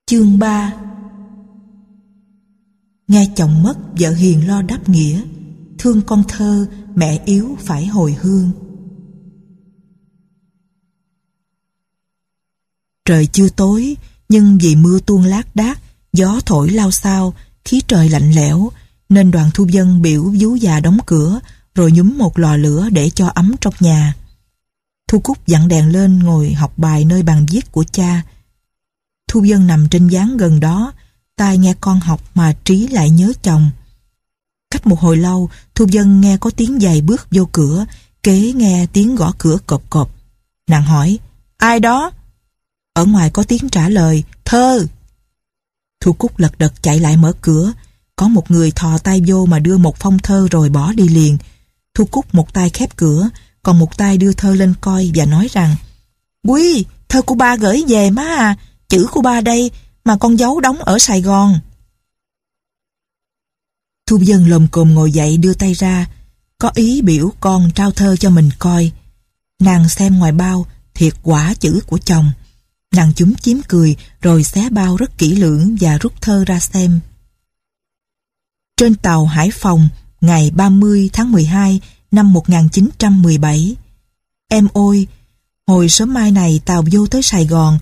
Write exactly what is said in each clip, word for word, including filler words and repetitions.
Chương ba. Nghe chồng mất, vợ hiền lo đáp nghĩa, thương con thơ, mẹ yếu phải hồi hương. Trời chưa tối, nhưng vì mưa tuôn lác đác, gió thổi lao xao, khí trời lạnh lẽo, nên đoàn thu dân biểu vú già đóng cửa, rồi nhúm một lò lửa để cho ấm trong nhà. Thu Cúc dặn đèn lên ngồi học bài nơi bàn viết của cha. Thu dân nằm trên gián gần đó, tai nghe con học mà trí lại nhớ chồng. Cách một hồi lâu, Thu dân nghe có tiếng giày bước vô cửa, kế nghe tiếng gõ cửa cộp cộp. Nàng hỏi, ai đó? Ở ngoài có tiếng trả lời, Thơ. Thu Cúc lật đật chạy lại mở cửa. Có một người thò tay vô mà đưa một phong thơ rồi bỏ đi liền. Thu Cúc một tay khép cửa, còn một tay đưa thơ lên coi và nói rằng, Quý, thơ của ba gửi về má à, chữ của ba đây mà con giấu đóng ở Sài Gòn. Thu dân lồm cồm ngồi dậy đưa tay ra, có ý biểu con trao thơ cho mình coi. Nàng xem ngoài bao, thiệt quả chữ của chồng. Nàng chúm chím cười rồi xé bao rất kỹ lưỡng và rút thơ ra xem. Trên tàu Hải Phòng, ngày ba mươi tháng mười hai năm một nghìn chín trăm mười bảy. Em ôi, hồi sớm mai này tàu vô tới Sài Gòn.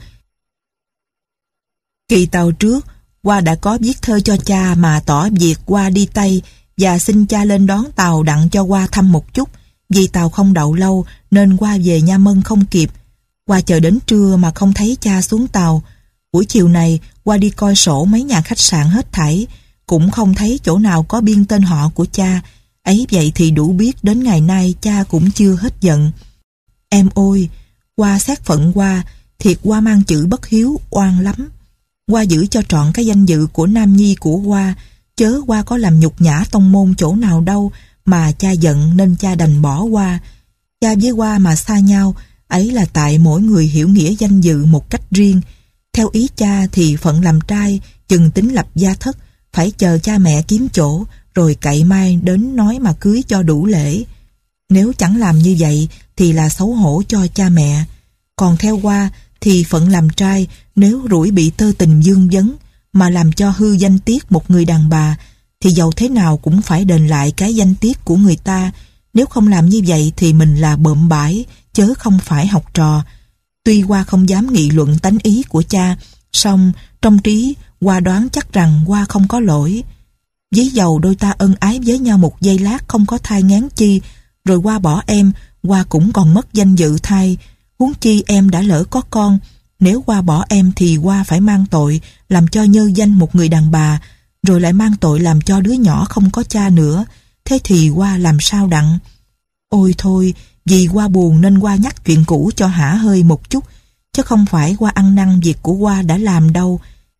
Kỳ tàu trước, Hoa đã có viết thơ cho cha mà tỏ việc Hoa đi Tây và xin cha lên đón tàu đặng cho Hoa thăm một chút. Vì tàu không đậu lâu nên Hoa về Nha Mân không kịp. Hoa chờ đến trưa mà không thấy cha xuống tàu. Buổi chiều này Hoa đi coi sổ mấy nhà khách sạn hết thảy, cũng không thấy chỗ nào có biên tên họ của cha. Ấy vậy thì đủ biết đến ngày nay cha cũng chưa hết giận. Em ôi, Hoa xét phận Hoa, thiệt Hoa mang chữ bất hiếu oan lắm. Hoa giữ cho trọn cái danh dự của nam nhi của Hoa, chớ Hoa có làm nhục nhã tông môn chỗ nào đâu mà cha giận nên cha đành bỏ Hoa. Cha với Hoa mà xa nhau, ấy là tại mỗi người hiểu nghĩa danh dự một cách riêng. Theo ý cha thì phận làm trai, chừng tính lập gia thất, phải chờ cha mẹ kiếm chỗ, rồi cậy mai đến nói mà cưới cho đủ lễ. Nếu chẳng làm như vậy thì là xấu hổ cho cha mẹ. Còn theo Hoa thì phận làm trai, nếu rủi bị tơ tình dương vấn mà làm cho hư danh tiết một người đàn bà, thì dầu thế nào cũng phải đền lại cái danh tiết của người ta. Nếu không làm như vậy thì mình là bợm bãi, chớ không phải học trò. Tuy Hoa không dám nghị luận tánh ý của cha, song trong trí Hoa đoán chắc rằng Hoa không có lỗi. Ví dầu đôi ta ân ái với nhau một giây lát không có thai nghén chi, rồi Hoa bỏ em, Hoa cũng còn mất danh dự thai. Huống chi em đã lỡ có con, nếu Hoa bỏ em thì Hoa phải mang tội làm cho nhơ danh một người đàn bà, rồi lại mang tội làm cho đứa nhỏ không có cha nữa. Thế thì Hoa làm sao đặng? Ôi thôi, vì Hoa buồn nên Hoa nhắc chuyện cũ cho hả hơi một chút, chứ không phải Hoa ăn năn việc của Hoa đã làm đâu.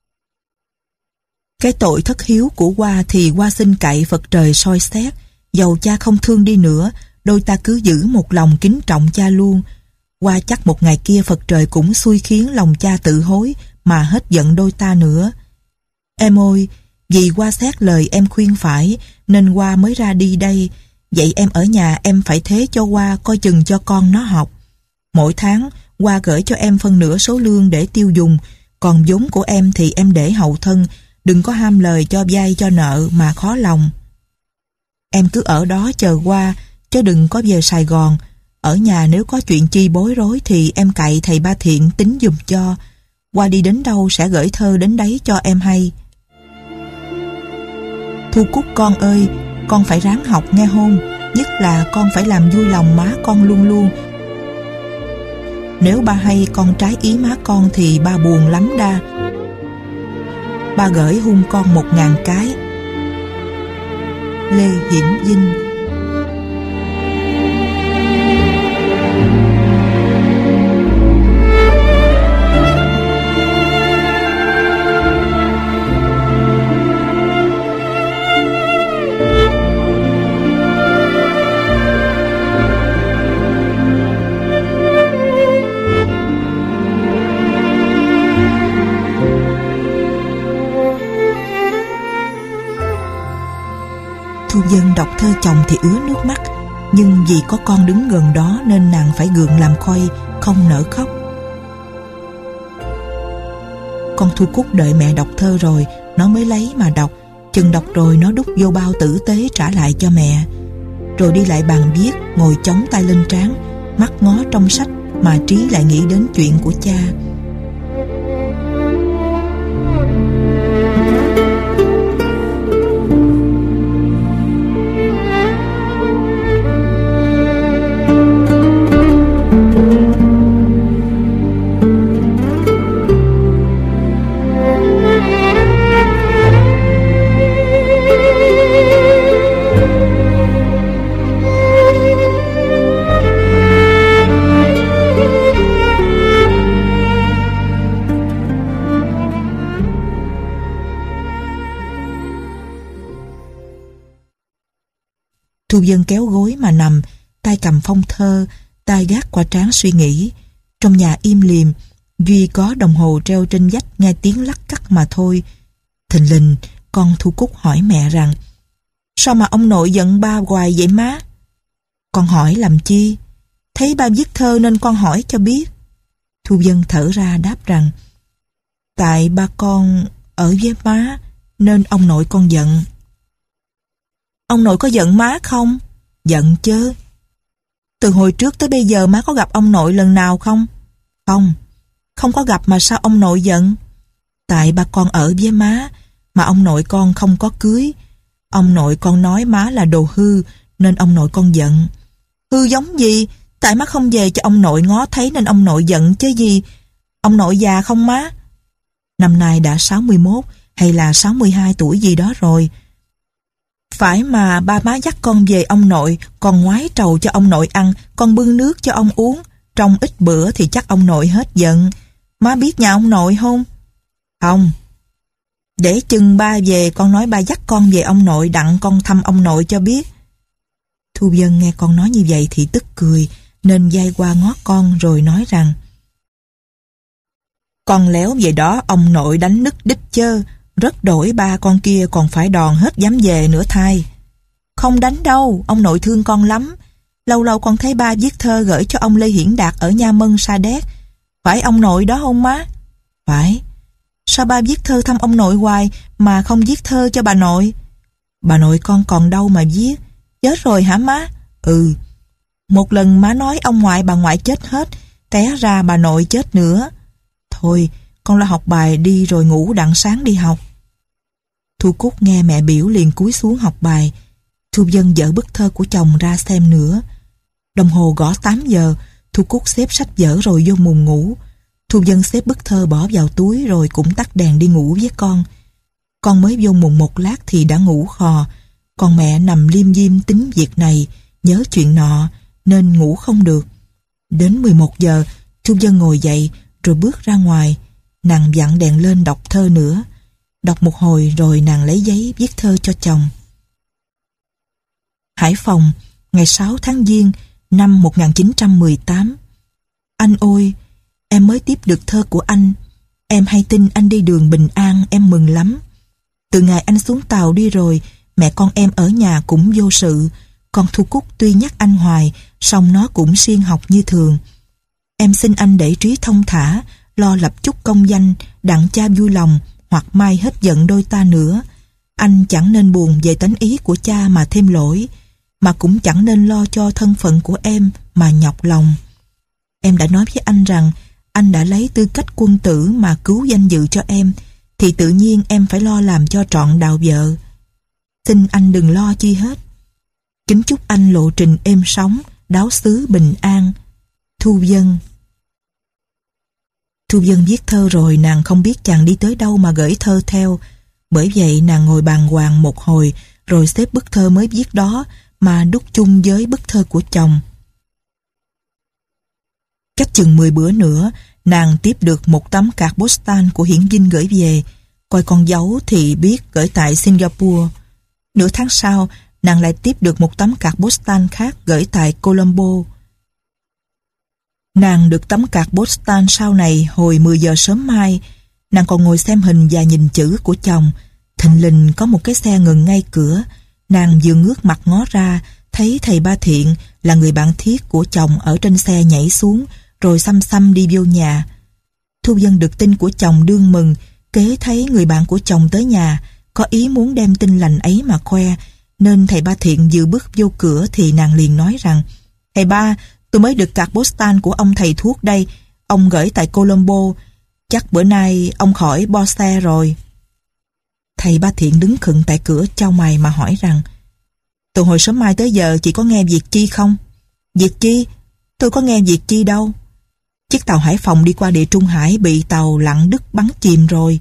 Cái tội thất hiếu của Hoa thì Hoa xin cậy Phật trời soi xét. Dầu cha không thương đi nữa, đôi ta cứ giữ một lòng kính trọng cha luôn. Hoa chắc một ngày kia Phật trời cũng xui khiến lòng cha tự hối mà hết giận đôi ta nữa. Em ơi, vì Hoa xét lời em khuyên phải nên Hoa mới ra đi đây. Vậy em ở nhà em phải thế cho Hoa, coi chừng cho con nó học. Mỗi tháng Hoa gửi cho em phân nửa số lương để tiêu dùng, còn vốn của em thì em để hậu thân. Đừng có ham lời cho vay cho nợ mà khó lòng. Em cứ ở đó chờ Hoa, chứ đừng có về Sài Gòn. Ở nhà nếu có chuyện chi bối rối thì em cậy thầy Ba Thiện tính giùm cho. Hoa đi đến đâu sẽ gửi thơ đến đấy cho em hay. Thu Cúc con ơi, con phải ráng học nghe hôn, nhất là con phải làm vui lòng má con luôn luôn. Nếu ba hay con trái ý má con thì ba buồn lắm đa. Ba gửi hôn con một ngàn cái. Lê Hiển Vinh. Thu dân đọc thơ chồng thì ứa nước mắt, nhưng vì có con đứng gần đó nên nàng phải gượng làm khoi, không nỡ khóc. Con Thu Cúc đợi mẹ đọc thơ rồi nó mới lấy mà đọc. Chừng đọc rồi nó đút vô bao tử tế trả lại cho mẹ. Rồi đi lại bàn viết, ngồi chống tay lên trán, mắt ngó trong sách mà trí lại nghĩ đến chuyện của cha. Thu Vân kéo gối mà nằm, tay cầm phong thơ, tay gác qua trán suy nghĩ. Trong nhà im lìm, duy có đồng hồ treo trên vách nghe tiếng lắc cắt mà thôi. Thình lình, con Thu Cúc hỏi mẹ rằng: sao mà ông nội giận ba hoài vậy má? Con hỏi làm chi? Thấy ba viết thơ nên con hỏi cho biết. Thu Vân thở ra đáp rằng: tại ba con ở với má nên ông nội con giận. Ông nội có giận má không? Giận chứ. Từ hồi trước tới bây giờ má có gặp ông nội lần nào không? Không. Không có gặp mà sao ông nội giận? Tại ba con ở với má mà ông nội con không có cưới. Ông nội con nói má là đồ hư nên ông nội con giận. Hư giống gì? Tại má không về cho ông nội ngó thấy nên ông nội giận chứ gì. Ông nội già không má? Năm nay đã sáu mươi mốt hay là sáu mươi hai tuổi gì đó rồi. Phải mà ba má dắt con về ông nội, con ngoái trầu cho ông nội ăn, con bưng nước cho ông uống. Trong ít bữa thì chắc ông nội hết giận. Má biết nhà ông nội không? Không. Để chừng ba về con nói ba dắt con về ông nội đặng con thăm ông nội cho biết. Thu Vân nghe con nói như vậy thì tức cười, nên day qua ngó con rồi nói rằng: con léo về đó ông nội đánh nứt đít chơ, rất đổi ba con kia còn phải đòn hết dám về nữa thay. Không đánh đâu, ông nội thương con lắm. Lâu lâu con thấy ba viết thơ gửi cho ông Lê Hiển Đạt ở Nha Mân Sa Đéc. Phải ông nội đó không má? Phải. Sao ba viết thơ thăm ông nội hoài mà không viết thơ cho bà nội? Bà nội con còn đâu mà viết. Chết rồi hả má? Ừ. Một lần má nói ông ngoại bà ngoại chết hết, té ra bà nội chết nữa. Thôi, con lo học bài đi rồi ngủ đặng sáng đi học. Thu Cúc nghe mẹ biểu liền cúi xuống học bài. Thu Vân dở bức thơ của chồng ra xem nữa. Đồng hồ gõ tám giờ, Thu Cúc xếp sách vở rồi vô mùng ngủ. Thu Vân xếp bức thơ bỏ vào túi rồi cũng tắt đèn đi ngủ với con. Con mới vô mùng một lát thì đã ngủ khò. Còn mẹ nằm liêm diêm tính việc này, nhớ chuyện nọ, nên ngủ không được. Đến mười một giờ, Thu Vân ngồi dậy rồi bước ra ngoài. Nàng vặn đèn lên đọc thơ nữa. Đọc một hồi rồi nàng lấy giấy viết thơ cho chồng. Hải Phòng, ngày sáu tháng Giêng năm một nghìn chín trăm mười tám. Anh ơi, em mới tiếp được thơ của anh. Em hay tin anh đi đường bình an, em mừng lắm. Từ ngày anh xuống tàu đi rồi, mẹ con em ở nhà cũng vô sự. Con Thu Cúc tuy nhắc anh hoài, song nó cũng siêng học như thường. Em xin anh để trí thông thả, lo lập chút công danh, đặng cha vui lòng, hoặc mai hết giận đôi ta nữa. Anh chẳng nên buồn về tánh ý của cha mà thêm lỗi, mà cũng chẳng nên lo cho thân phận của em mà nhọc lòng. Em đã nói với anh rằng anh đã lấy tư cách quân tử mà cứu danh dự cho em, thì tự nhiên em phải lo làm cho trọn đạo vợ. Xin anh đừng lo chi hết. Kính chúc anh lộ trình êm sóng, đáo xứ bình an. Thu Vân. Thu Vân viết thơ rồi nàng không biết chàng đi tới đâu mà gửi thơ theo. Bởi vậy nàng ngồi bàng hoàng một hồi rồi xếp bức thơ mới viết đó mà đúc chung với bức thơ của chồng. Cách chừng mười bữa nữa, nàng tiếp được một tấm card postal của Hiển Vinh gửi về. Coi con dấu thì biết gửi tại Singapore. Nửa tháng sau, nàng lại tiếp được một tấm card postal khác gửi tại Colombo. Nàng được tấm card postal sau này hồi mười giờ sớm mai. Nàng còn ngồi xem hình và nhìn chữ của chồng. Thình lình có một cái xe ngừng ngay cửa. Nàng vừa ngước mặt ngó ra, thấy thầy Ba Thiện là người bạn thiết của chồng ở trên xe nhảy xuống, rồi xăm xăm đi vô nhà. Thu Vân được tin của chồng đương mừng, kế thấy người bạn của chồng tới nhà, có ý muốn đem tin lành ấy mà khoe, nên thầy Ba Thiện vừa bước vô cửa thì nàng liền nói rằng: "Thầy Ba, tôi mới được card postal của ông thầy thuốc đây, ông gửi tại Colombo, chắc bữa nay ông khỏi bo xe rồi." Thầy Ba Thiện đứng khựng tại cửa chau mày mà hỏi rằng: "Từ hồi sớm mai tới giờ chị có nghe việc chi không?" "Việc chi? Tôi có nghe việc chi đâu." "Chiếc tàu Hải Phòng đi qua địa Trung Hải bị tàu Lặn Đức bắn chìm rồi."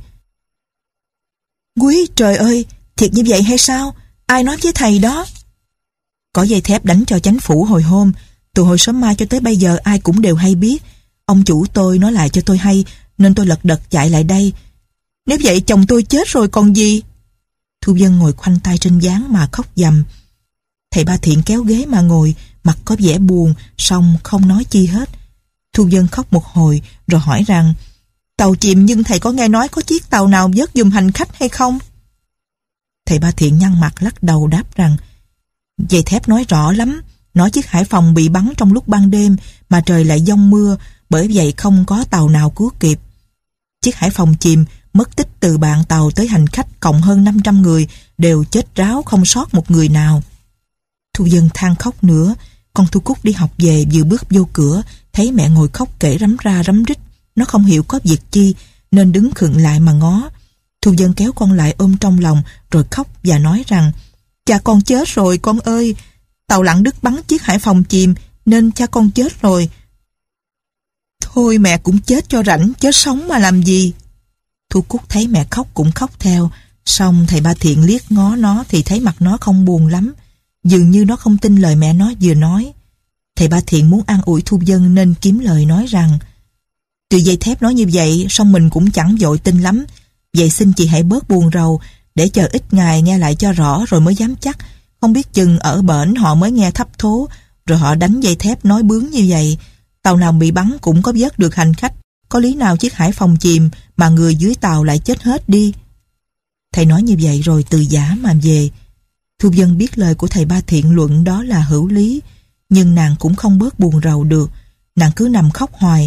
"Quý trời ơi, thiệt như vậy hay sao? Ai nói với thầy đó?" "Có dây thép đánh cho chánh phủ hồi hôm, từ hồi sớm mai cho tới bây giờ ai cũng đều hay biết. Ông chủ tôi nói lại cho tôi hay, nên tôi lật đật chạy lại đây. Nếu vậy chồng tôi chết rồi còn gì?" Thu Vân ngồi khoanh tay trên ván mà khóc dầm. Thầy Ba Thiện kéo ghế mà ngồi, mặt có vẻ buồn, song không nói chi hết. Thu Vân khóc một hồi rồi hỏi rằng: "Tàu chìm nhưng thầy có nghe nói có chiếc tàu nào vớt giùm hành khách hay không?" Thầy Ba Thiện nhăn mặt lắc đầu đáp rằng: "Dây thép nói rõ lắm, nói chiếc Hải Phòng bị bắn trong lúc ban đêm mà trời lại giông mưa, bởi vậy không có tàu nào cứu kịp. Chiếc Hải Phòng chìm, mất tích từ bạn tàu tới hành khách cộng hơn năm trăm người đều chết ráo không sót một người nào." Thu Vân than khóc nữa. Con Thu Cúc đi học về vừa bước vô cửa, thấy mẹ ngồi khóc kể rắm ra rắm rít. Nó không hiểu có việc chi nên đứng khựng lại mà ngó. Thu Vân kéo con lại ôm trong lòng rồi khóc và nói rằng: "Cha con chết rồi con ơi, tàu Lặn Đức bắn chiếc Hải Phòng chìm nên cha con chết rồi. Thôi mẹ cũng chết cho rảnh, chết sống mà làm gì." Thu Cúc thấy mẹ khóc cũng khóc theo, xong thầy Ba Thiện liếc ngó nó thì thấy mặt nó không buồn lắm, dường như nó không tin lời mẹ nó vừa nói. Thầy Ba Thiện muốn an ủi Thu Vân nên kiếm lời nói rằng: "Tuy dây thép nói như vậy, song mình cũng chẳng vội tin lắm. Vậy xin chị hãy bớt buồn rầu, để chờ ít ngày nghe lại cho rõ rồi mới dám chắc. Không biết chừng ở bển họ mới nghe thấp thố, rồi họ đánh dây thép nói bướng như vậy. Tàu nào bị bắn cũng có vớt được hành khách. Có lý nào chiếc Hải Phòng chìm mà người dưới tàu lại chết hết đi." Thầy nói như vậy rồi từ giả mà về. Thu Vân biết lời của thầy Ba Thiện luận đó là hữu lý, nhưng nàng cũng không bớt buồn rầu được. Nàng cứ nằm khóc hoài.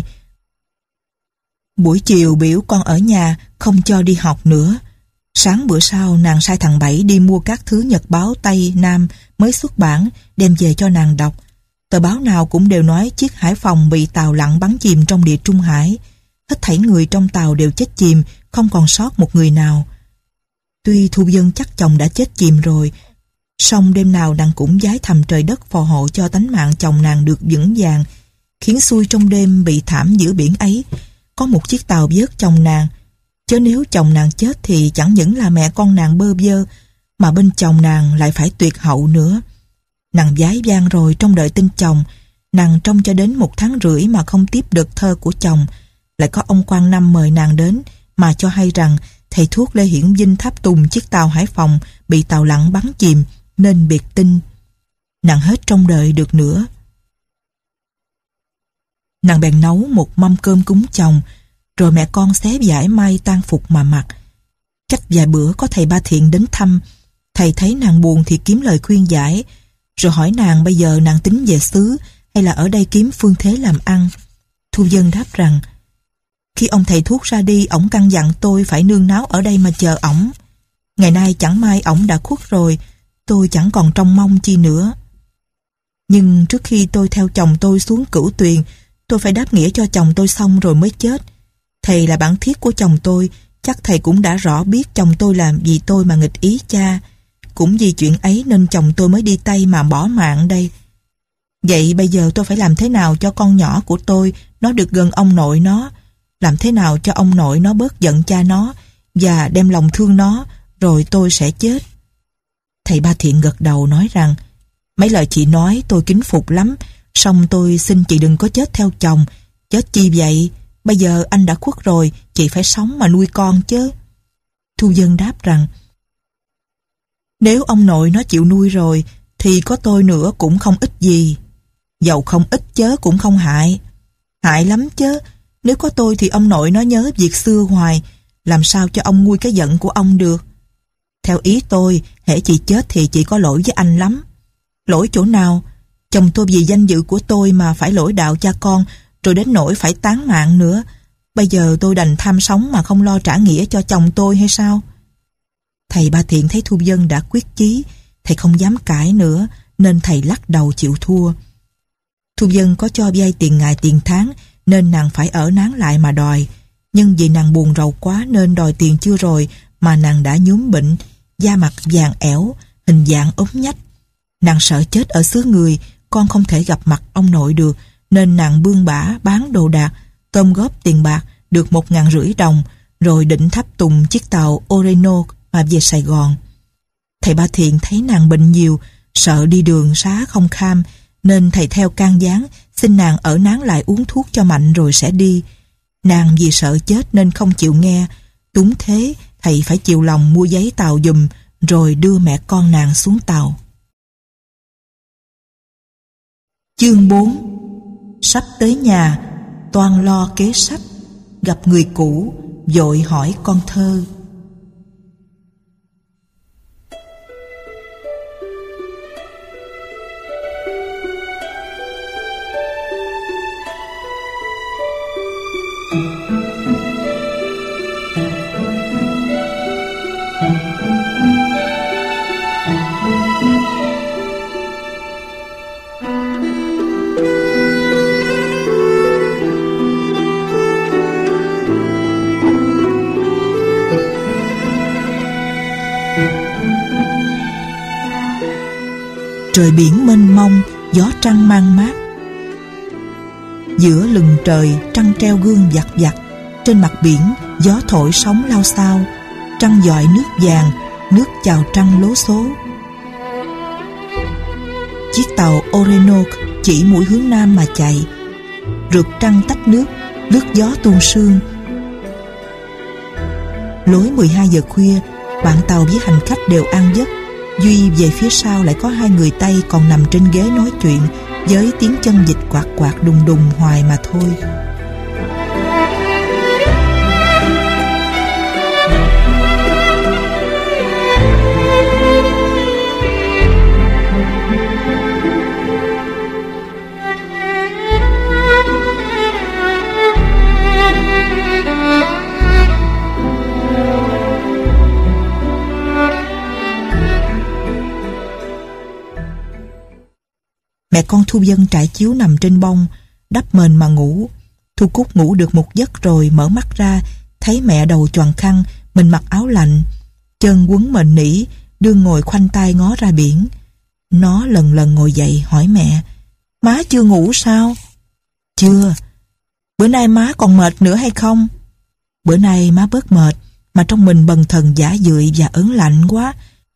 Buổi chiều biểu con ở nhà, không cho đi học nữa. Sáng bữa sau nàng sai thằng Bảy đi mua các thứ nhật báo Tây Nam mới xuất bản, đem về cho nàng đọc. Tờ báo nào cũng đều nói chiếc Hải Phòng bị tàu Lặn bắn chìm trong địa Trung Hải. Hết thảy người trong tàu đều chết chìm, không còn sót một người nào. Tuy Thu Vân chắc chồng đã chết chìm rồi, song đêm nào nàng cũng vái thầm trời đất phò hộ cho tánh mạng chồng nàng được vững vàng. Khiến xui trong đêm bị thảm giữa biển ấy, có một chiếc tàu vớt chồng nàng. Chứ nếu chồng nàng chết thì chẳng những là mẹ con nàng bơ vơ, mà bên chồng nàng lại phải tuyệt hậu nữa. Nàng vái vang rồi trong đợi tin chồng. Nàng trông cho đến một tháng rưỡi mà không tiếp được thơ của chồng. Lại có ông Quang Năm mời nàng đến mà cho hay rằng thầy thuốc Lê Hiển Vinh tháp tùng chiếc tàu Hải Phòng bị tàu Lặn bắn chìm nên biệt tin. Nàng hết trông đợi được nữa. Nàng bèn nấu một mâm cơm cúng chồng, rồi mẹ con xé vải may tang phục mà mặc. Cách vài bữa có thầy Ba Thiện đến thăm. Thầy thấy nàng buồn thì kiếm lời khuyên giải, rồi hỏi nàng bây giờ nàng tính về xứ hay là ở đây kiếm phương thế làm ăn. Thu Vân đáp rằng: "Khi ông thầy thuốc ra đi, ổng căn dặn tôi phải nương náu ở đây mà chờ ổng. Ngày nay chẳng may ổng đã khuất rồi, tôi chẳng còn trông mong chi nữa. Nhưng trước khi tôi theo chồng tôi xuống Cửu Tuyền, tôi phải đáp nghĩa cho chồng tôi xong rồi mới chết. Thầy là bản thiết của chồng tôi, chắc thầy cũng đã rõ biết chồng tôi làm vì tôi mà nghịch ý cha. Cũng vì chuyện ấy nên chồng tôi mới đi Tây mà bỏ mạng đây. Vậy bây giờ tôi phải làm thế nào cho con nhỏ của tôi nó được gần ông nội nó, làm thế nào cho ông nội nó bớt giận cha nó và đem lòng thương nó, rồi tôi sẽ chết." Thầy Ba Thiện gật đầu nói rằng: "Mấy lời chị nói tôi kính phục lắm, song tôi xin chị đừng có chết theo chồng. Chết chi vậy? Bây giờ anh đã khuất rồi, chị phải sống mà nuôi con chứ." Thu Vân đáp rằng: "Nếu ông nội nó chịu nuôi rồi thì có tôi nữa cũng không ích gì. Dầu không ích chớ cũng không hại. Hại lắm chứ. Nếu có tôi thì ông nội nó nhớ việc xưa hoài, làm sao cho ông nguôi cái giận của ông được. Theo ý tôi, hễ chị chết thì chị có lỗi với anh lắm." "Lỗi chỗ nào? Chồng tôi vì danh dự của tôi mà phải lỗi đạo cha con, rồi đến nỗi phải tán mạng nữa. Bây giờ tôi đành tham sống mà không lo trả nghĩa cho chồng tôi hay sao? Thầy Ba Thiện thấy Thu Vân đã quyết chí, thầy không dám cãi nữa, nên thầy lắc đầu chịu thua. Thu Vân có cho vay tiền ngày tiền tháng, nên nàng phải ở nán lại mà đòi. Nhưng vì nàng buồn rầu quá nên đòi tiền chưa rồi mà nàng đã nhúm bệnh, da mặt vàng ẻo, hình dạng ốm nhách. Nàng sợ chết ở xứ người, con không thể gặp mặt ông nội được, nên nàng bươn bả bán đồ đạc, tôm góp tiền bạc được một ngàn rưỡi đồng, rồi định tháp tùng chiếc tàu Orinoco mà về Sài Gòn. Thầy Ba Thiện thấy nàng bệnh nhiều, sợ đi đường xá không kham, nên thầy theo can gián xin nàng ở nán lại uống thuốc cho mạnh rồi sẽ đi. Nàng vì sợ chết nên không chịu nghe. Đúng thế, thầy phải chịu lòng mua giấy tàu giùm, rồi đưa mẹ con nàng xuống tàu. Chương bốn. Sắp tới nhà, toan lo kế sách, gặp người cũ, vội hỏi con thơ. Trời biển mênh mông, gió trăng mang mát. Giữa lừng trời, trăng treo gương vặt vặt. Trên mặt biển, gió thổi sóng lao xao. Trăng dọi nước vàng, nước chào trăng lố số. Chiếc tàu Orinoco chỉ mũi hướng nam mà chạy. Rượt trăng tách nước, lướt gió tuôn sương. Lối mười hai giờ khuya, bạn tàu với hành khách đều an giấc. Duy về phía sau lại có hai người Tây còn nằm trên ghế nói chuyện, với tiếng chân vịt quạt quạt đùng đùng hoài mà thôi. Mẹ con Thu Vân trải chiếu nằm trên bông, đắp mền mà ngủ. Thu Cúc ngủ được một giấc rồi mở mắt ra, thấy mẹ đầu choàng khăn, mình mặc áo lạnh, chân quấn mền nỉ, đương ngồi khoanh tay ngó ra biển. Nó lần lần ngồi dậy hỏi mẹ: "Má chưa ngủ sao?" "Chưa." "Bữa nay má còn mệt nữa hay không?" "Bữa nay má bớt mệt, mà trong mình bần thần giả dưỡi và ớn lạnh quá."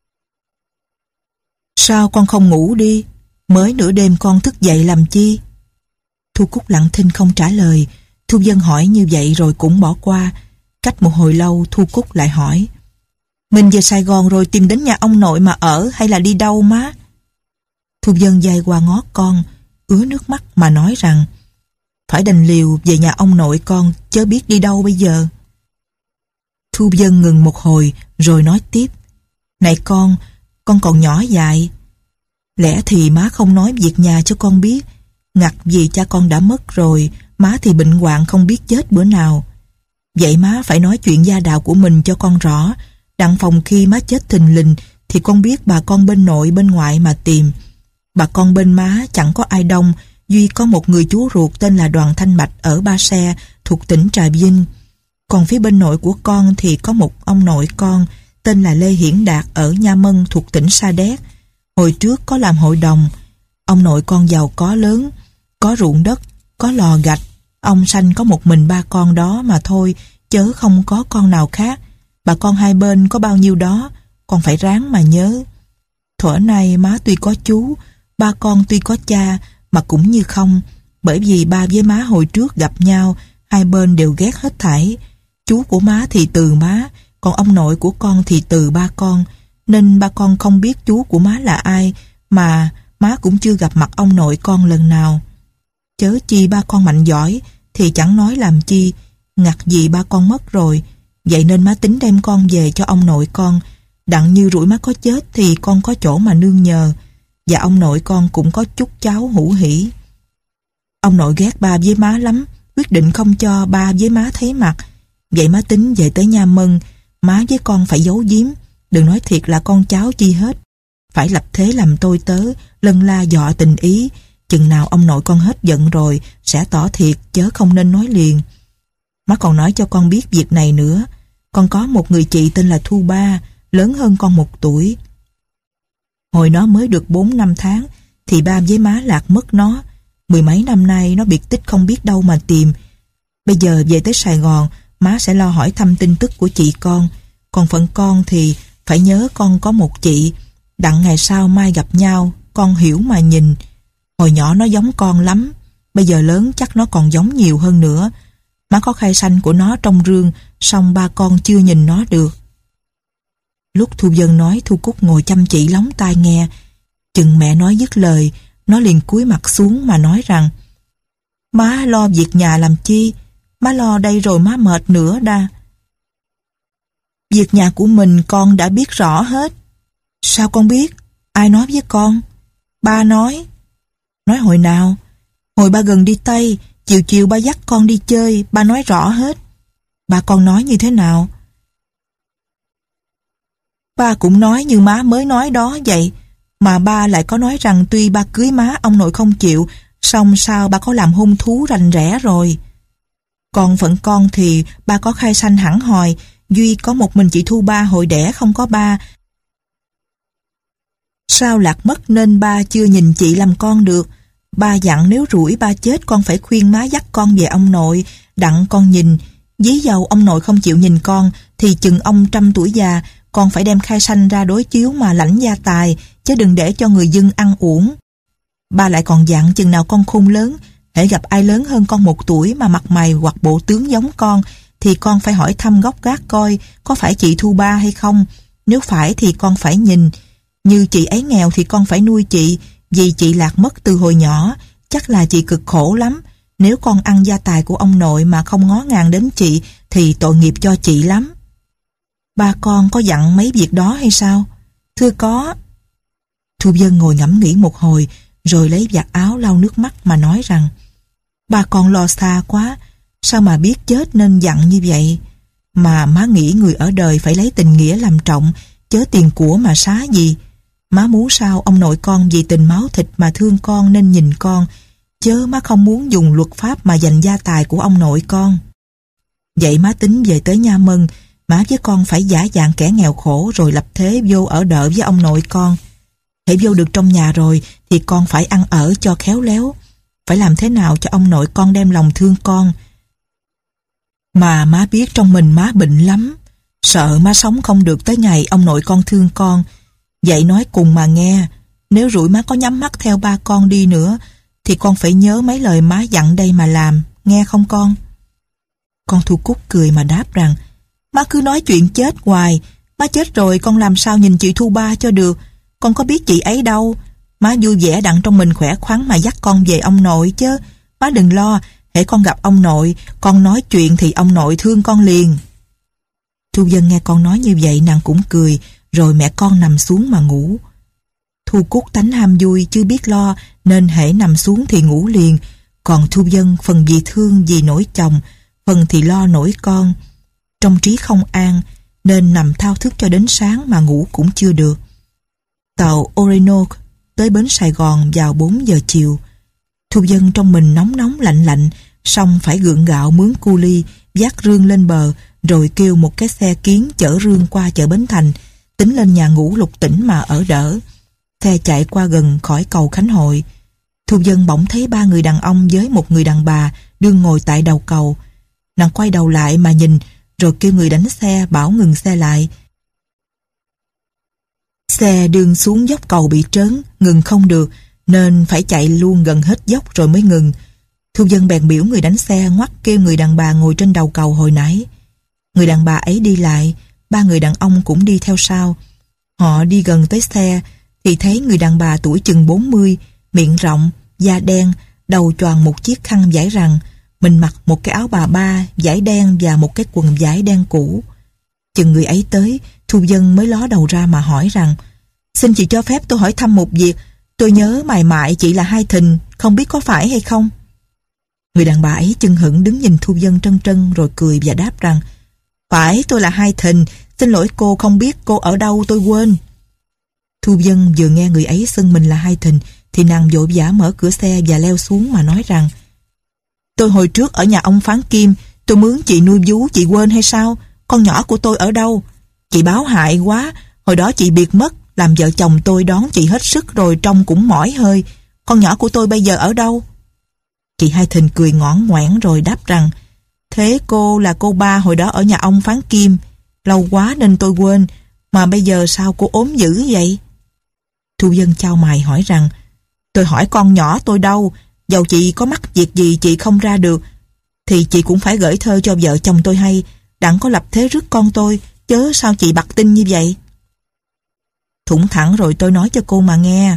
"Sao con không ngủ đi? Mới nửa đêm con thức dậy làm chi?" Thu Cúc lặng thinh không trả lời. Thu Vân hỏi như vậy rồi cũng bỏ qua. Cách một hồi lâu Thu Cúc lại hỏi: "Mình về Sài Gòn rồi tìm đến nhà ông nội mà ở hay là đi đâu má?" Thu Vân giày qua ngó con, ứa nước mắt mà nói rằng: "Phải đành liều về nhà ông nội con, chớ biết đi đâu bây giờ." Thu Vân ngừng một hồi rồi nói tiếp: "Này con, con còn nhỏ dại. Lẽ thì má không nói việc nhà cho con biết. Ngặt vì cha con đã mất rồi, má thì bệnh hoạn không biết chết bữa nào. Vậy má phải nói chuyện gia đạo của mình cho con rõ. Đặng phòng khi má chết thình lình thì con biết bà con bên nội bên ngoại mà tìm. Bà con bên má chẳng có ai đông, duy có một người chú ruột tên là Đoàn Thanh Bạch ở Ba Se thuộc tỉnh Trà Vinh. Còn phía bên nội của con thì có một ông nội con tên là Lê Hiển Đạt ở Nha Mân thuộc tỉnh Sa Đéc. Hồi trước có làm hội đồng. Ông nội con giàu có lớn, có ruộng đất, có lò gạch. Ông sanh có một mình ba con đó mà thôi, chớ không có con nào khác. Bà con hai bên có bao nhiêu đó, con phải ráng mà nhớ. Thuở nay má tuy có chú, ba con tuy có cha, mà cũng như không. Bởi vì ba với má hồi trước gặp nhau, hai bên đều ghét hết thảy. Chú của má thì từ má, còn ông nội của con thì từ ba con. Nên ba con không biết chú của má là ai, mà má cũng chưa gặp mặt ông nội con lần nào. Chớ chi ba con mạnh giỏi thì chẳng nói làm chi, ngặt gì ba con mất rồi. Vậy nên má tính đem con về cho ông nội con, đặng như rủi má có chết thì con có chỗ mà nương nhờ, và ông nội con cũng có chút cháu hữu hỷ. Ông nội ghét ba với má lắm, quyết định không cho ba với má thấy mặt. Vậy má tính về tới Nha Mân, má với con phải giấu giếm, đừng nói thiệt là con cháu chi hết. Phải lập thế làm tôi tớ, lân la dọ tình ý, chừng nào ông nội con hết giận rồi sẽ tỏ thiệt, chớ không nên nói liền. Má còn nói cho con biết việc này nữa, con có một người chị tên là Thu Ba, lớn hơn con một tuổi. Hồi nó mới được bốn năm tháng thì ba với má lạc mất nó. Mười mấy năm nay nó biệt tích không biết đâu mà tìm. Bây giờ về tới Sài Gòn, má sẽ lo hỏi thăm tin tức của chị con. Còn phận con thì phải nhớ con có một chị, đặng ngày sau mai gặp nhau, con hiểu mà nhìn. Hồi nhỏ nó giống con lắm, bây giờ lớn chắc nó còn giống nhiều hơn nữa. Má có khai sanh của nó trong rương, song ba con chưa nhìn nó được. Lúc Thu Vân nói, Thu Cúc ngồi chăm chỉ lóng tai nghe. Chừng mẹ nói dứt lời, nó liền cúi mặt xuống mà nói rằng: má lo việc nhà làm chi, má lo đây rồi má mệt nữa đa. Việc nhà của mình con đã biết rõ hết. Sao con biết? Ai nói với con? Ba nói. Nói hồi nào? Hồi ba gần đi Tây, chiều chiều ba dắt con đi chơi, ba nói rõ hết. Ba con nói như thế nào? Ba cũng nói như má mới nói đó vậy. Mà ba lại có nói rằng tuy ba cưới má ông nội không chịu, song sao ba có làm hôn thú rành rẽ rồi. Còn phận con thì ba có khai sanh hẳn hòi, duy có một mình chị Thu Ba hồi đẻ không có ba. Sao lạc mất nên ba chưa nhìn chị làm con được. Ba dặn nếu rủi ba chết con phải khuyên má dắt con về ông nội, đặng con nhìn. Dí dầu ông nội không chịu nhìn con thì chừng ông trăm tuổi già, con phải đem khai sanh ra đối chiếu mà lãnh gia tài, chứ đừng để cho người dân ăn uổng. Ba lại còn dặn chừng nào con khôn lớn, hễ gặp ai lớn hơn con một tuổi mà mặt mày hoặc bộ tướng giống con, thì con phải hỏi thăm gốc gác coi có phải chị Thu Ba hay không. Nếu phải thì con phải nhìn. Như chị ấy nghèo thì con phải nuôi chị, vì chị lạc mất từ hồi nhỏ, chắc là chị cực khổ lắm. Nếu con ăn gia tài của ông nội mà không ngó ngàng đến chị thì tội nghiệp cho chị lắm. Ba con có dặn mấy việc đó hay sao? Thưa có. Thu Vân ngồi ngẫm nghĩ một hồi, rồi lấy vạt áo lau nước mắt mà nói rằng: ba con lo xa quá, sao mà biết chết nên dặn như vậy. Mà má nghĩ người ở đời phải lấy tình nghĩa làm trọng, chớ tiền của mà xá gì. Má muốn sao ông nội con vì tình máu thịt mà thương con nên nhìn con, chớ má không muốn dùng luật pháp mà giành gia tài của ông nội con. Vậy má tính về tới Nha Mân, má với con phải giả dạng kẻ nghèo khổ rồi lập thế vô ở đợ với ông nội con. Hễ vô được trong nhà rồi thì con phải ăn ở cho khéo léo, phải làm thế nào cho ông nội con đem lòng thương con. Mà má biết trong mình má bệnh lắm, sợ má sống không được tới ngày ông nội con thương con. Vậy nói cùng mà nghe, nếu rủi má có nhắm mắt theo ba con đi nữa thì con phải nhớ mấy lời má dặn đây mà làm, nghe không con? Con Thu Cúc cười mà đáp rằng: má cứ nói chuyện chết hoài, má chết rồi con làm sao nhìn chị Thu Ba cho được, con có biết chị ấy đâu. Má vui vẻ đặng trong mình khỏe khoắn mà dắt con về ông nội chứ. Má đừng lo, hễ con gặp ông nội, con nói chuyện thì ông nội thương con liền. Thu Vân nghe con nói như vậy nàng cũng cười, rồi mẹ con nằm xuống mà ngủ. Thu Cúc tánh ham vui chứ biết lo, nên hễ nằm xuống thì ngủ liền. Còn Thu Vân phần vì thương vì nỗi chồng, phần thì lo nỗi con. Trong trí không an, nên nằm thao thức cho đến sáng mà ngủ cũng chưa được. Tàu Orinoco tới bến Sài Gòn vào bốn giờ chiều. Thu Vân trong mình nóng nóng lạnh lạnh, xong phải gượng gạo mướn cu ly, vác rương lên bờ, rồi kêu một cái xe kiến chở rương qua chợ Bến Thành, tính lên nhà ngủ Lục Tỉnh mà ở đỡ. Xe chạy qua gần khỏi cầu Khánh Hội. Thu Vân bỗng thấy ba người đàn ông với một người đàn bà đương ngồi tại đầu cầu. Nàng quay đầu lại mà nhìn, rồi kêu người đánh xe bảo ngừng xe lại. Xe đương xuống dốc cầu bị trớn, ngừng không được, nên phải chạy luôn gần hết dốc rồi mới ngừng. Thu Vân bèn biểu người đánh xe ngoắt kêu người đàn bà ngồi trên đầu cầu hồi nãy. Người đàn bà ấy đi lại, ba người đàn ông cũng đi theo sau. Họ đi gần tới xe thì thấy người đàn bà tuổi chừng bốn mươi, miệng rộng, da đen, đầu choàng một chiếc khăn vải rằng, mình mặc một cái áo bà ba vải đen và một cái quần vải đen cũ. Chừng người ấy tới, Thu Vân mới ló đầu ra mà hỏi rằng: xin chị cho phép tôi hỏi thăm một việc, tôi nhớ mày mại chị là Hai Thìn, không biết có phải hay không? Người đàn bà ấy chưng hửng đứng nhìn Thu Vân trân trân rồi cười và đáp rằng: Phải, tôi là Hai Thìn, xin lỗi cô không biết cô ở đâu, tôi quên. Thu Vân vừa nghe người ấy xưng mình là Hai Thìn thì nàng vội vã mở cửa xe và leo xuống mà nói rằng: Tôi hồi trước ở nhà ông Phán Kim, tôi mướn chị nuôi vú, chị quên hay sao? Con nhỏ của tôi ở đâu? Chị báo hại quá, hồi đó chị biệt mất, làm vợ chồng tôi đón chị hết sức rồi trông cũng mỏi hơi. Con nhỏ của tôi bây giờ ở đâu? Chị Hai Thìn cười ngõn ngoẻn rồi đáp rằng: Thế cô là cô ba hồi đó ở nhà ông Phán Kim, lâu quá nên tôi quên, mà bây giờ sao cô ốm dữ vậy? Thu Vân chau mày hỏi rằng: Tôi hỏi con nhỏ tôi đâu, dầu chị có mắc việc gì chị không ra được thì chị cũng phải gửi thơ cho vợ chồng tôi hay, đặng có lập thế rước con tôi, chớ sao chị bặt tin như vậy? Thủng thẳng rồi tôi nói cho cô mà nghe.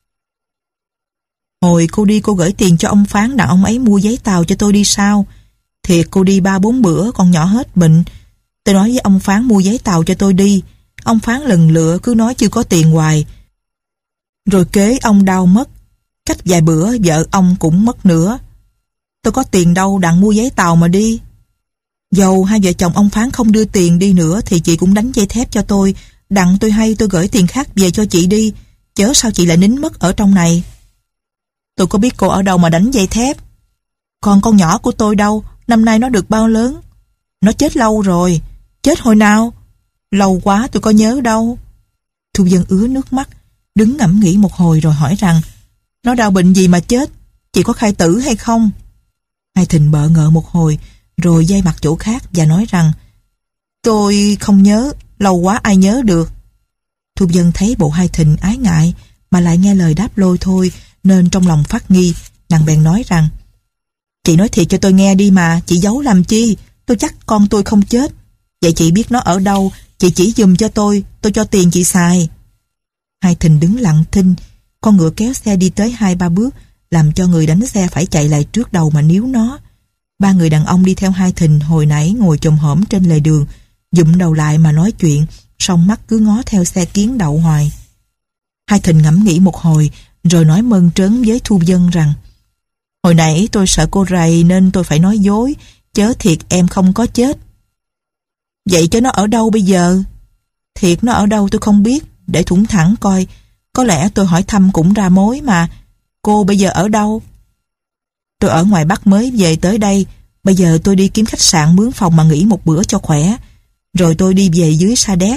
Hồi cô đi cô gửi tiền cho ông Phán đặng ông ấy mua giấy tàu cho tôi đi sao? Thiệt cô đi ba bốn bữa con nhỏ hết bệnh. Tôi nói với ông Phán mua giấy tàu cho tôi đi. Ông Phán lần lựa cứ nói chưa có tiền hoài. Rồi kế ông đau mất. Cách vài bữa vợ ông cũng mất nữa. Tôi có tiền đâu đặng mua giấy tàu mà đi. Dầu hai vợ chồng ông Phán không đưa tiền đi nữa thì chị cũng đánh dây thép cho tôi, đặng tôi hay tôi gửi tiền khác về cho chị đi, chớ sao chị lại nín mất ở trong này. Tôi có biết cô ở đâu mà đánh dây thép. Còn con nhỏ của tôi đâu, năm nay nó được bao lớn? Nó chết lâu rồi. Chết hồi nào? Lâu quá tôi có nhớ đâu. Thu Vân ứa nước mắt, đứng ngẫm nghĩ một hồi rồi hỏi rằng: Nó đau bệnh gì mà chết? Chị có khai tử hay không? Hai Thìn bợ ngợ một hồi rồi dây mặt chỗ khác và nói rằng: Tôi không nhớ, lâu quá ai nhớ được. Thu Vân thấy bộ Hai Thìn ái ngại mà lại nghe lời đáp lôi thôi, nên trong lòng phát nghi. Nàng bèn nói rằng: Chị nói thiệt cho tôi nghe đi mà, chị giấu làm chi? Tôi chắc con tôi không chết. Vậy chị biết nó ở đâu, chị chỉ giùm cho tôi, tôi cho tiền chị xài. Hai Thìn đứng lặng thinh. Con ngựa kéo xe đi tới hai ba bước, làm cho người đánh xe phải chạy lại trước đầu mà níu nó. Ba người đàn ông đi theo Hai Thìn hồi nãy ngồi chồm hổm trên lề đường, dụm đầu lại mà nói chuyện, song mắt cứ ngó theo xe kiến đậu hoài. Hai Thìn ngẫm nghĩ một hồi rồi nói mơn trớn với Thu Vân rằng: Hồi nãy tôi sợ cô rầy nên tôi phải nói dối, chớ thiệt em không có chết. Vậy chứ nó ở đâu bây giờ? Thiệt nó ở đâu tôi không biết, để thủng thẳng coi. Có lẽ tôi hỏi thăm cũng ra mối mà. Cô bây giờ ở đâu? Tôi ở ngoài Bắc mới về tới đây. Bây giờ tôi đi kiếm khách sạn mướn phòng mà nghỉ một bữa cho khỏe. Rồi tôi đi về dưới Sa Đéc.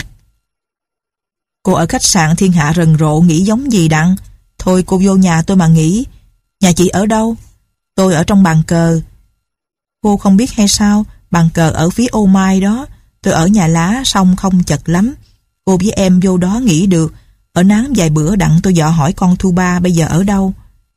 Cô ở khách sạn thiên hạ rần rộ nghĩ giống gì đặng? Thôi cô vô nhà tôi mà nghỉ. Nhà chị ở đâu? Tôi ở trong Bàn Cờ. Cô không biết hay sao? Bàn Cờ ở phía Ô Mai đó. Tôi ở nhà lá xong không chật lắm. Cô với em vô đó nghỉ được. Ở nán vài bữa đặng tôi dọ hỏi con Thu Ba bây giờ ở đâu.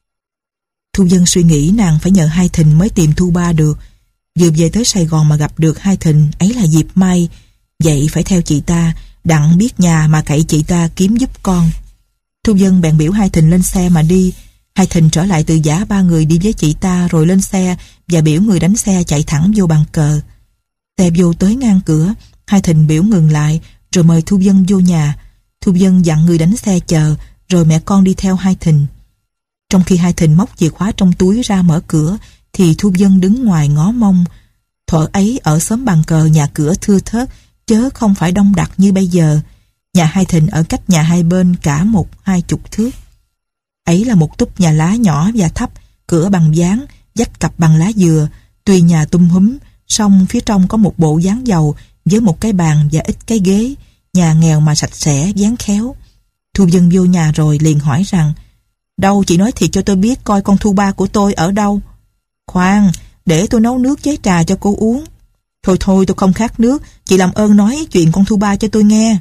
Thu Vân suy nghĩ nàng phải nhờ Hai Thìn mới tìm Thu Ba được. Vừa về tới Sài Gòn mà gặp được Hai Thìn ấy là dịp may. Vậy phải theo chị ta, đặng biết nhà mà cậy chị ta kiếm giúp con. Thu Vân bèn biểu Hai Thìn lên xe mà đi. Hai Thìn trở lại từ giã ba người đi với chị ta rồi lên xe và biểu người đánh xe chạy thẳng vô Bàn Cờ. Xe vô tới ngang cửa, Hai Thìn biểu ngừng lại rồi mời Thu Vân vô nhà. Thu Vân dặn người đánh xe chờ rồi mẹ con đi theo Hai Thìn. Trong khi Hai Thìn móc chìa khóa trong túi ra mở cửa thì Thu Vân đứng ngoài ngó mông. Thuở ấy ở xóm Bàn Cờ nhà cửa thưa thớt chớ không phải đông đặc như bây giờ. Nhà Hai Thìn ở cách nhà hai bên cả một hai chục thước. Ấy là một túp nhà lá nhỏ và thấp, cửa bằng ván, vách cặp bằng lá dừa. Tuy nhà tum húm, song phía trong có một bộ ván dầu với một cái bàn và ít cái ghế. Nhà nghèo mà sạch sẽ, ván khéo. Thu Vân vô nhà rồi liền hỏi rằng: Đâu chị nói thiệt cho tôi biết coi con Thu Ba của tôi ở đâu. Khoan, để tôi nấu nước chế trà cho cô uống. Thôi thôi tôi không khát nước, chị làm ơn nói chuyện con Thu Ba cho tôi nghe.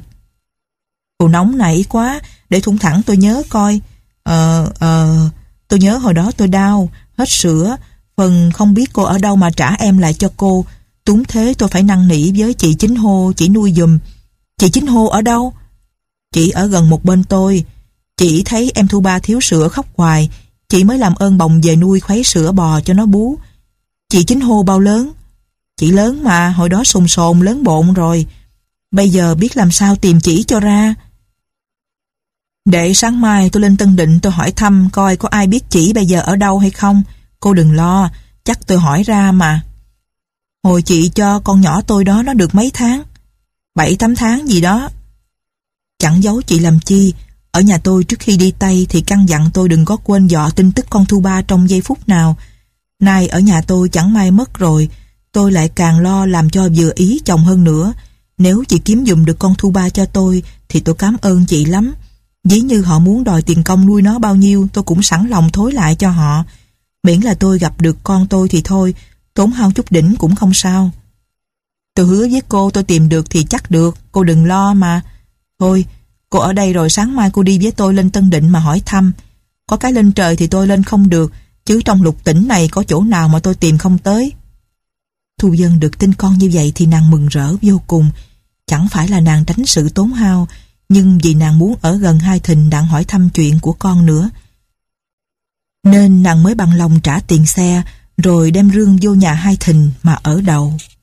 Cô nóng nảy quá, để thủng thẳng tôi nhớ coi. Ờ, ờ, tôi nhớ hồi đó tôi đau, hết sữa, phần không biết cô ở đâu mà trả em lại cho cô. Túng thế tôi phải năn nỉ với chị Chính Hô, chị nuôi giùm. Chị Chính Hô ở đâu? Chị ở gần một bên tôi. Chị thấy em Thu Ba thiếu sữa khóc hoài, chị mới làm ơn bồng về nuôi khuấy sữa bò cho nó bú. Chị Chính Hô bao lớn? Chị lớn mà, hồi đó sồn sồn lớn bộn rồi. Bây giờ biết làm sao tìm chỉ cho ra. Để sáng mai tôi lên Tân Định tôi hỏi thăm coi có ai biết chỉ bây giờ ở đâu hay không. Cô đừng lo, chắc chắc tôi hỏi ra mà. Hồi chị cho con nhỏ tôi đó nó được mấy tháng? Bảy tám tháng gì đó. Chẳng giấu chị làm chi, ở nhà tôi trước khi đi Tây thì căn dặn tôi đừng có quên dọ tin tức con Thu Ba trong giây phút nào. Nay ở nhà tôi chẳng may mất rồi, tôi lại càng lo làm cho vừa ý chồng hơn nữa. Nếu chị kiếm giùm được con Thu Ba cho tôi thì tôi cảm ơn chị lắm. Ví như họ muốn đòi tiền công nuôi nó bao nhiêu, tôi cũng sẵn lòng thối lại cho họ. Miễn là tôi gặp được con tôi thì thôi, tốn hao chút đỉnh cũng không sao. Tôi hứa với cô tôi tìm được thì chắc được, cô đừng lo mà. Thôi, cô ở đây rồi sáng mai cô đi với tôi lên Tân Định mà hỏi thăm. Có cái lên trời thì tôi lên không được, chứ trong lục tỉnh này có chỗ nào mà tôi tìm không tới. Thu Dân được tin con như vậy thì nàng mừng rỡ vô cùng. Chẳng phải là nàng tránh sự tốn hao, nhưng vì nàng muốn ở gần Hai Thìn đặng hỏi thăm chuyện của con nữa, nên nàng mới bằng lòng trả tiền xe rồi đem rương vô nhà Hai Thìn mà ở đậu.